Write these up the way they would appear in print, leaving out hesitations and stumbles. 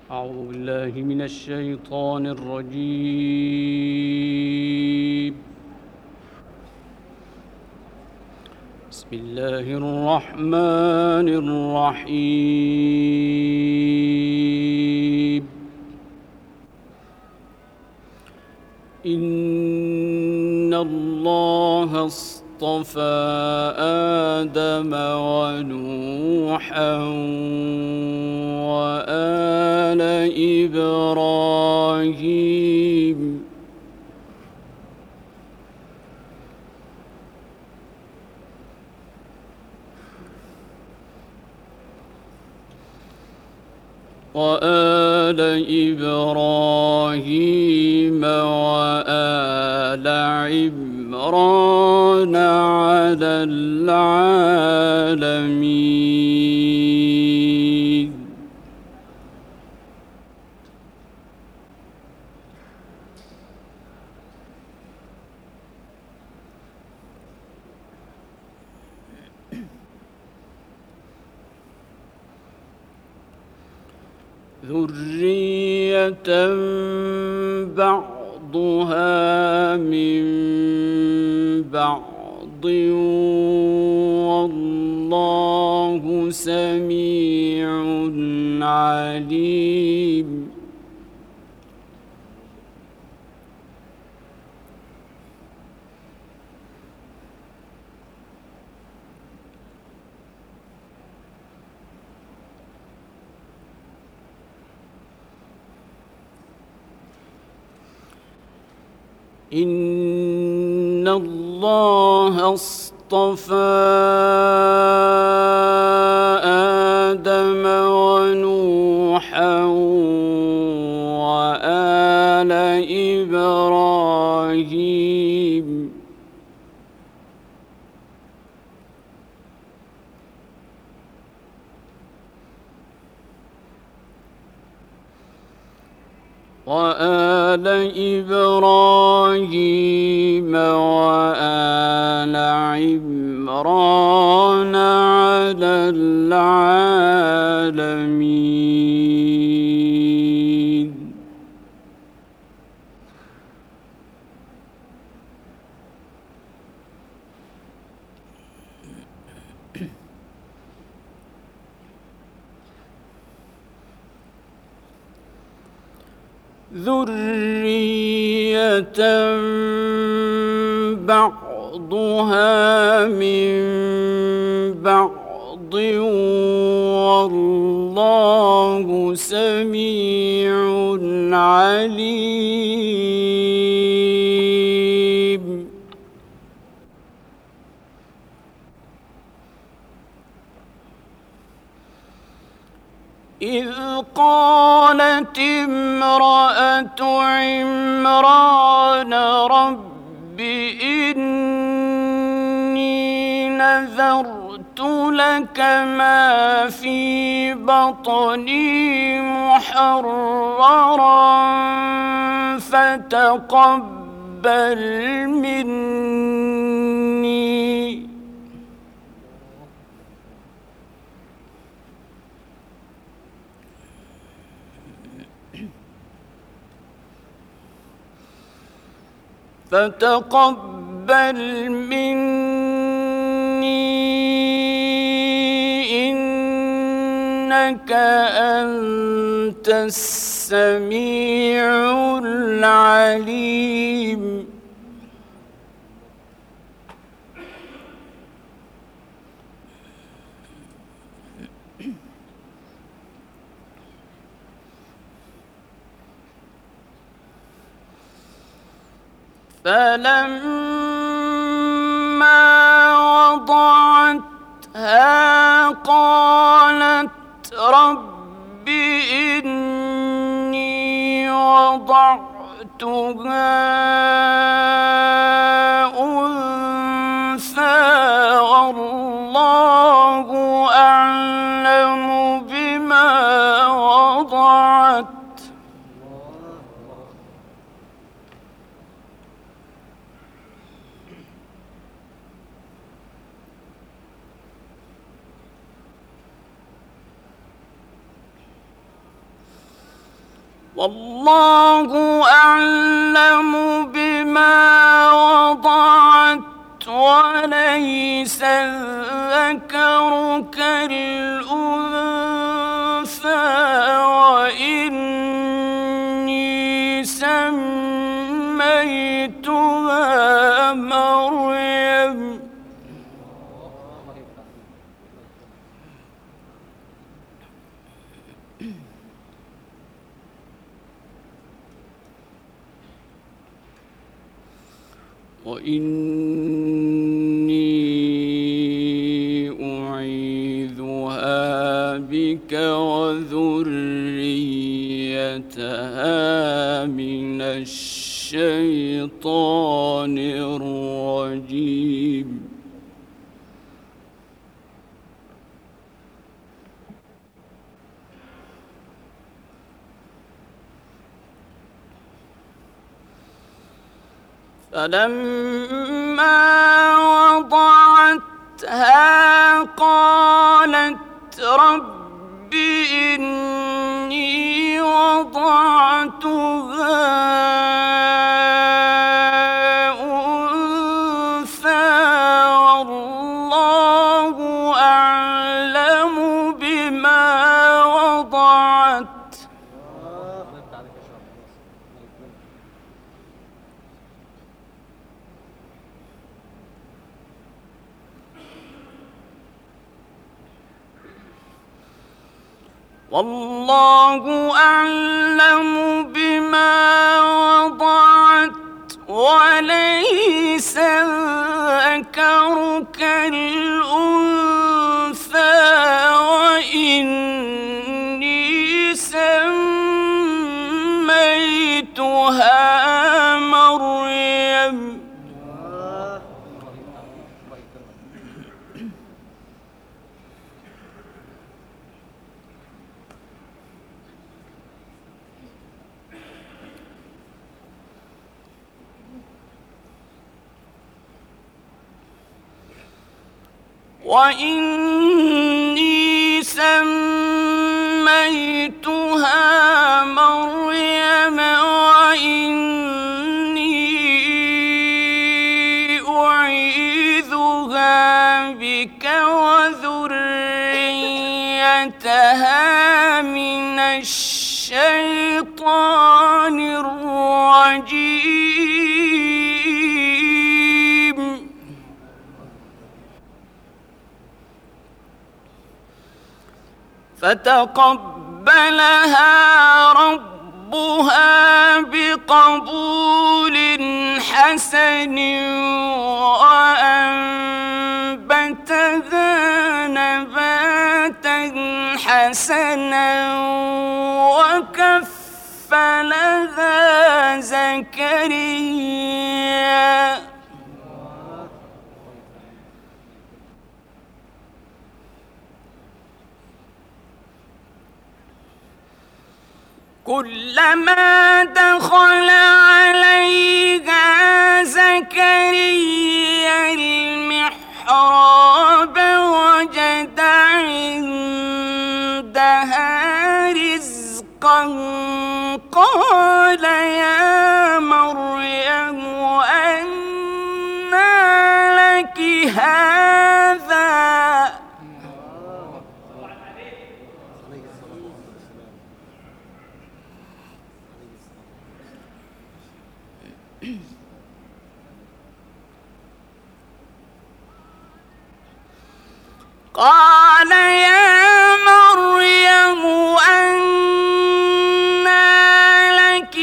أعوذ بالله من الشيطان الرجيم. بسم الله الرحمن الرحيم. إن الله اصطفى آدم ونوحا وآل إبراهيم وآل عمران على العالمين. ذرية بعضها من بعض والله سميع عليم. إن الله اصطفى آدم ونوحا وآل إبراهيم وآل عمران على العالمين. ذرية بعضها من بعض والله سميع عليم. إذ قالت امرأة عمران رب إني نذرت لك ما في بطني محررا فتقبل مني. فتقبل مني إنك أنت السميع العليم. فلما وضعتها قالت رب إني وضعتها أنثى والله أعلم بما وضعت والله أعلم بما وضعت وليس الذكر كالأنثى وإني سميتها مريم وإني أعيذها بك وذريتها من الشيطان الرجيم فلما وضعتها قالت رب إني وضعتها أنثى والله أعلم بما وضعت والله أعلم بما وضعت وليس الذكر كالأنثى وإني سميتها مريم وإني سميتها مريم وإني أعيذها بك وذريتها من الشيطان الرجيم فتقبلها ربها بقبول حسن وأنبتها نباتا حسنا وكفلها زكريا كلما دخل عليها زكريا المحراب وجد عندها رزقا قال يا مريم أنى لك هذا قال يا مريم أنى لك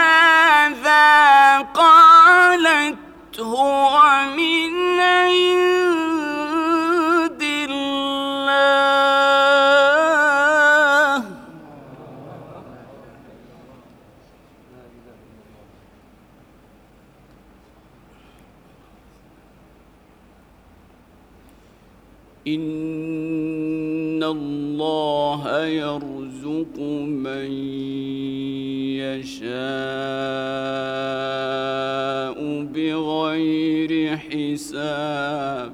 هذا قالت هو من عند الله إن الله يرزق من يشاء بغير حساب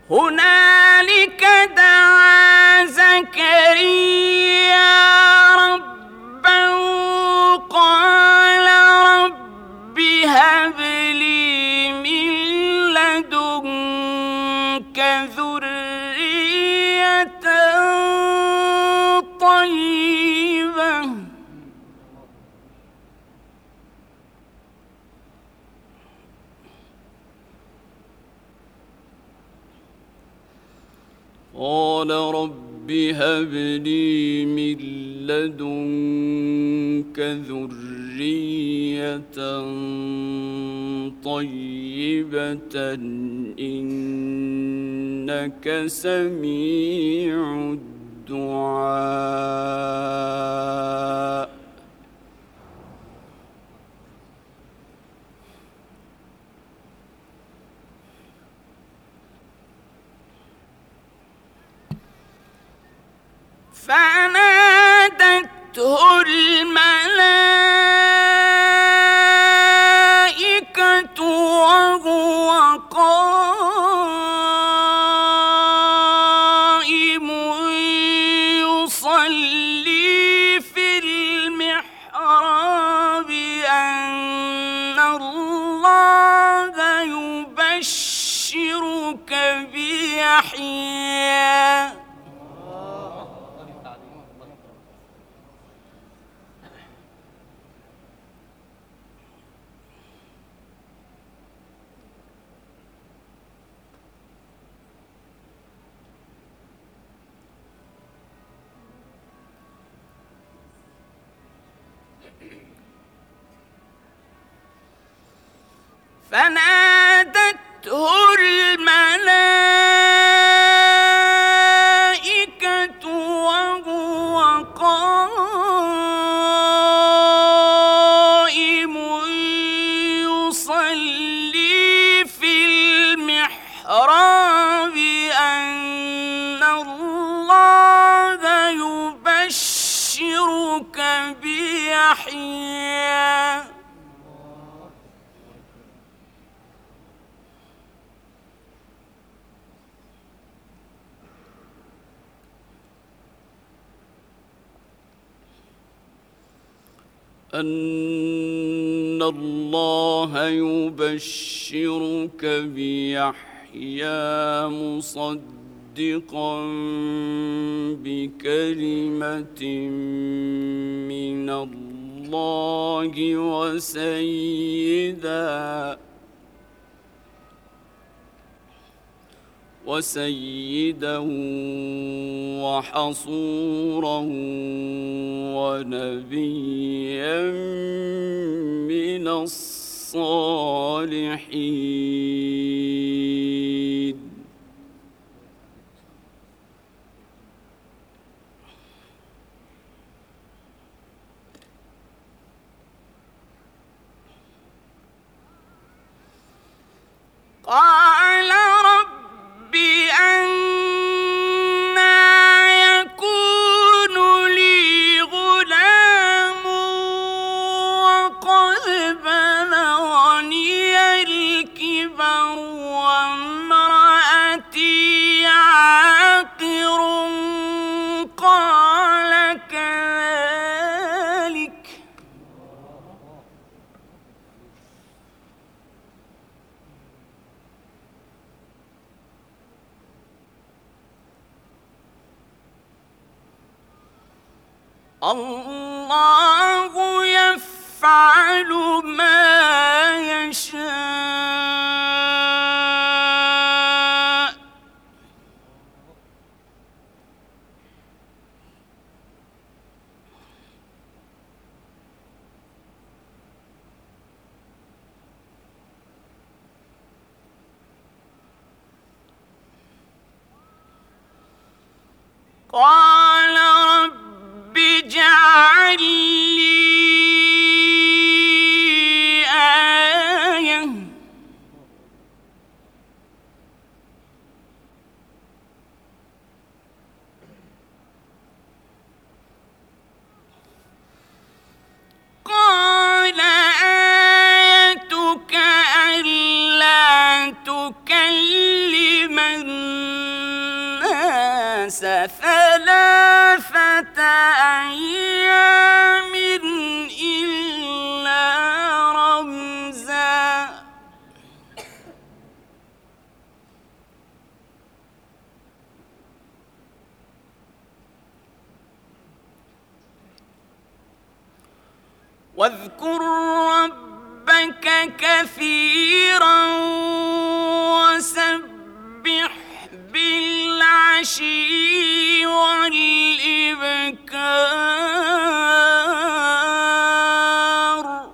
هنالك دعا زكريا ربه قال رب هب لي من لدنك ذرية طيبة قال رب هب لي من لدنك ذرية طيبة إنك سميع الدعاء فنادته الملائكة وهو قائم يصلي في المحراب أن الله يبشرك بيحيى فنادته الملائكة وهو قائم يصلي في المحراب أن الله يبشرك بيحيى أن الله يبشرك بيحيى مصدقا بكلمة من الله وسيدا وحصورا ونبيا من الصالحين قال رب أنى يكون لي غلام وقد بلغني الكبر وامرأتي عاقر قال كذلك الله يفعل ما يشاء قال رب اجعل لي آية قال آيتك ألا تكلم واذكر ربك كثيرا وسبح بالعشي والإبكار.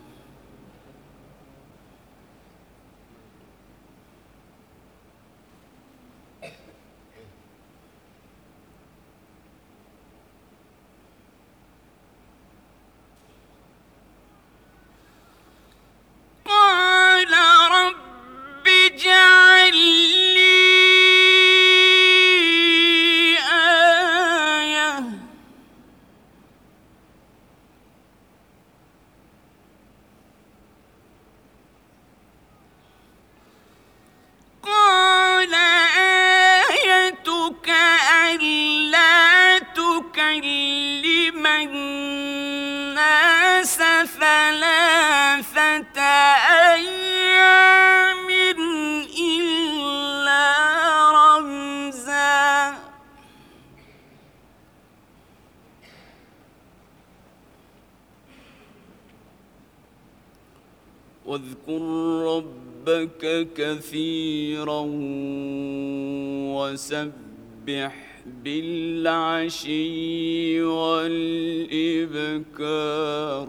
قال رب اجعل لي آية قال آيتك ألا تكلم الناس 3 أيام إلا رمزا. واذكر ربك كثيرا وسبح بالعشي والإبكار.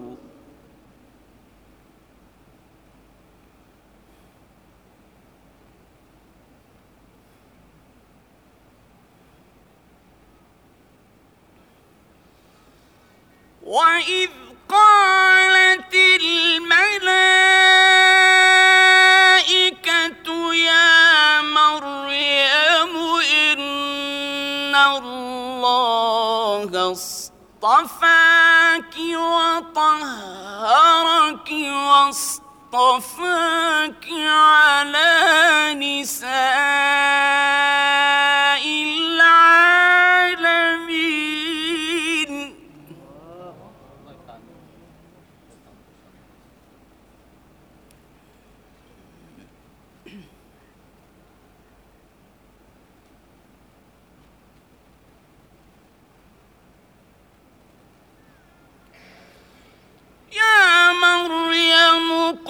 وإذ قالت الملائكة يا مريم إن الله اصطفاك وطهرك واصطفاك على نساء العالمين. يا مريم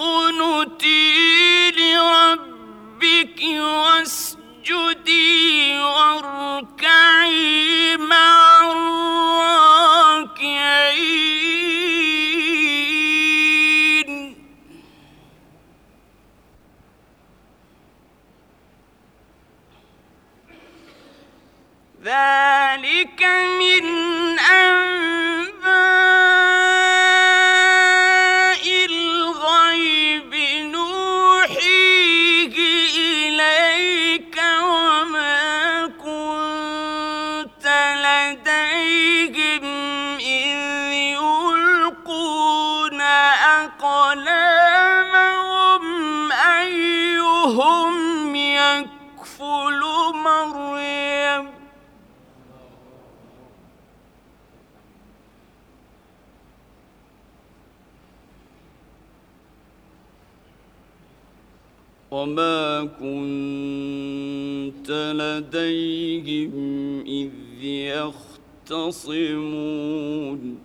اقنتي لربك واسجدي واركعي مع الراكعين. ذلك من أنباء الغيب نوحيه إليك وما كنت لديهم إذ يلقون أقلامهم أيهم يكفل مريم. وما كنت لديهم إذ يختصمون.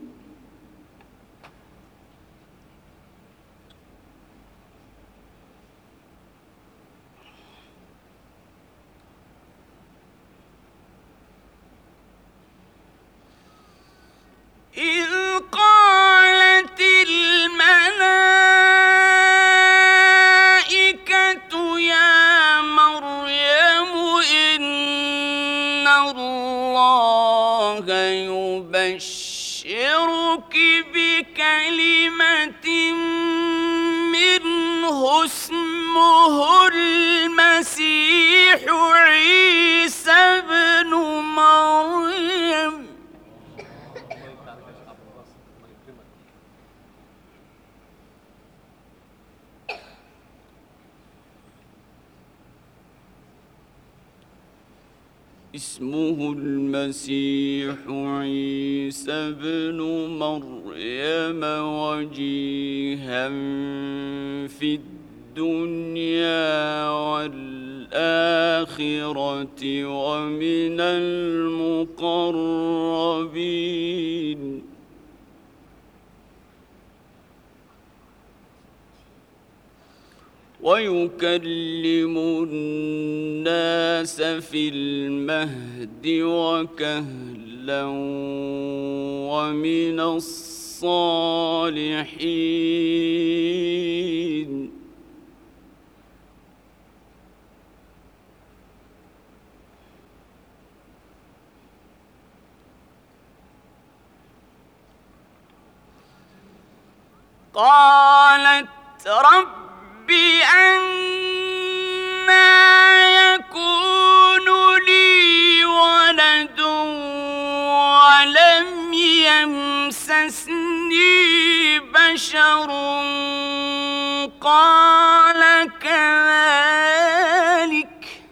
إذ قالت الملائكة يا مريم إن الله يبشرك بكلمة منه اسمه المسيح عيسى ابن مريم. اسمه المسيح عيسى ابن مريم وجيها في الدنيا والآخرة ومن المقربين. ويكلم الناس في المهد وكهلا ومن الصالحين. قالت رب أنى يكون لي ولد ولم يمسسني بشر قال كذلك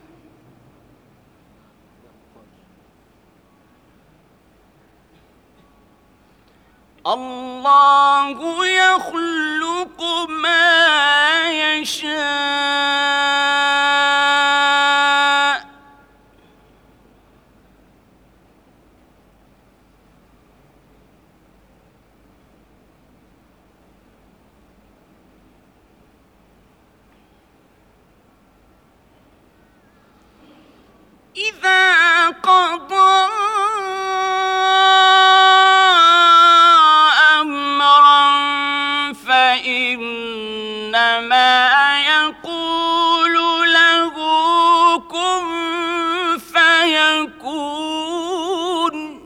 الله يخلق ما يشاء إذا قضى أمرا فإنما يقول له كن فيكون.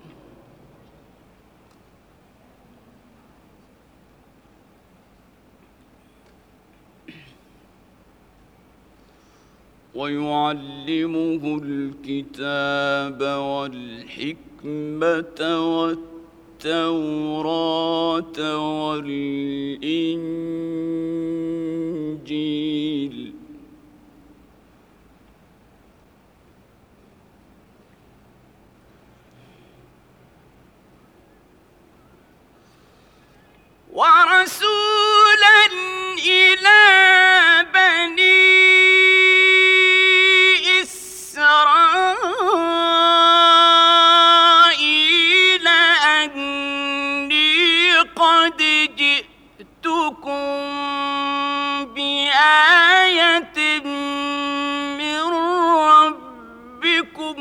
ويعلمه الكتاب والحكمة والتوراة والإنجيل ورسولا إلى بني إسرائيل أني قد جئتكم بآية من ربكم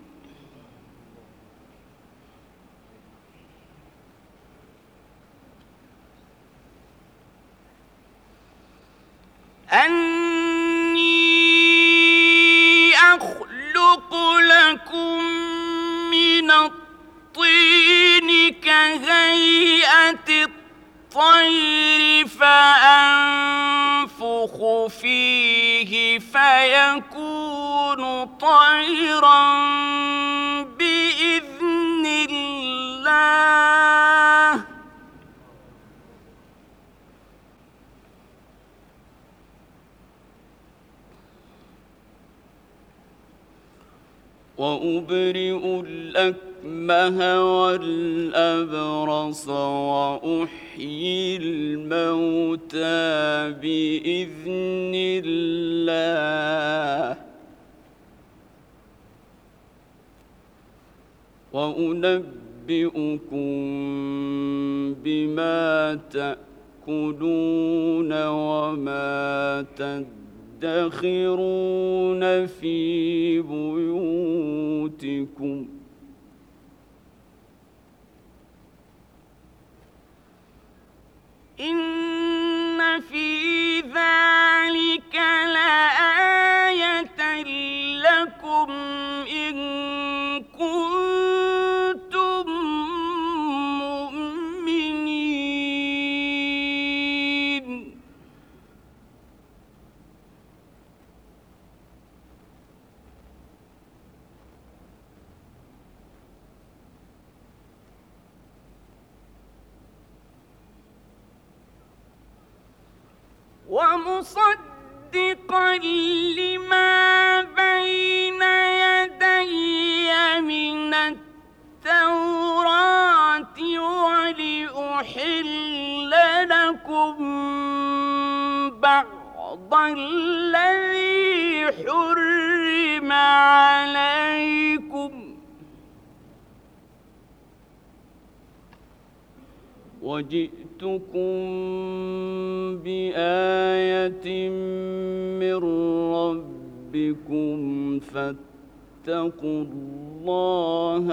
أني أخلق لكم من الطين كهيئة الطير فأنفخ فيه فيكون طيرا بإذن الله وأبرئ الأكمه والأبرص وأحيي الموتى بإذن الله وأنبئكم بما تأكلون وما تدخرون في بيوتكم إن في ذلك لآية لكم إن كنتم مؤمنين ومصدقا لما بين يدي من التوراة ولأحل لكم بعض الذي حرم عليكم وجئتكم بآية ربكم فاتقوا الله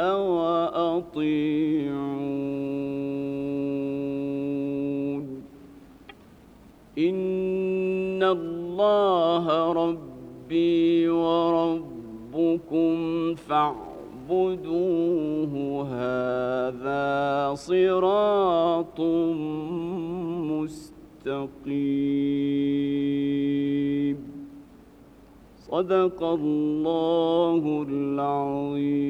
وأطيعون إن الله ربي وربكم فاعبدوه هذا صراط مستقيم صدق الله العظيم.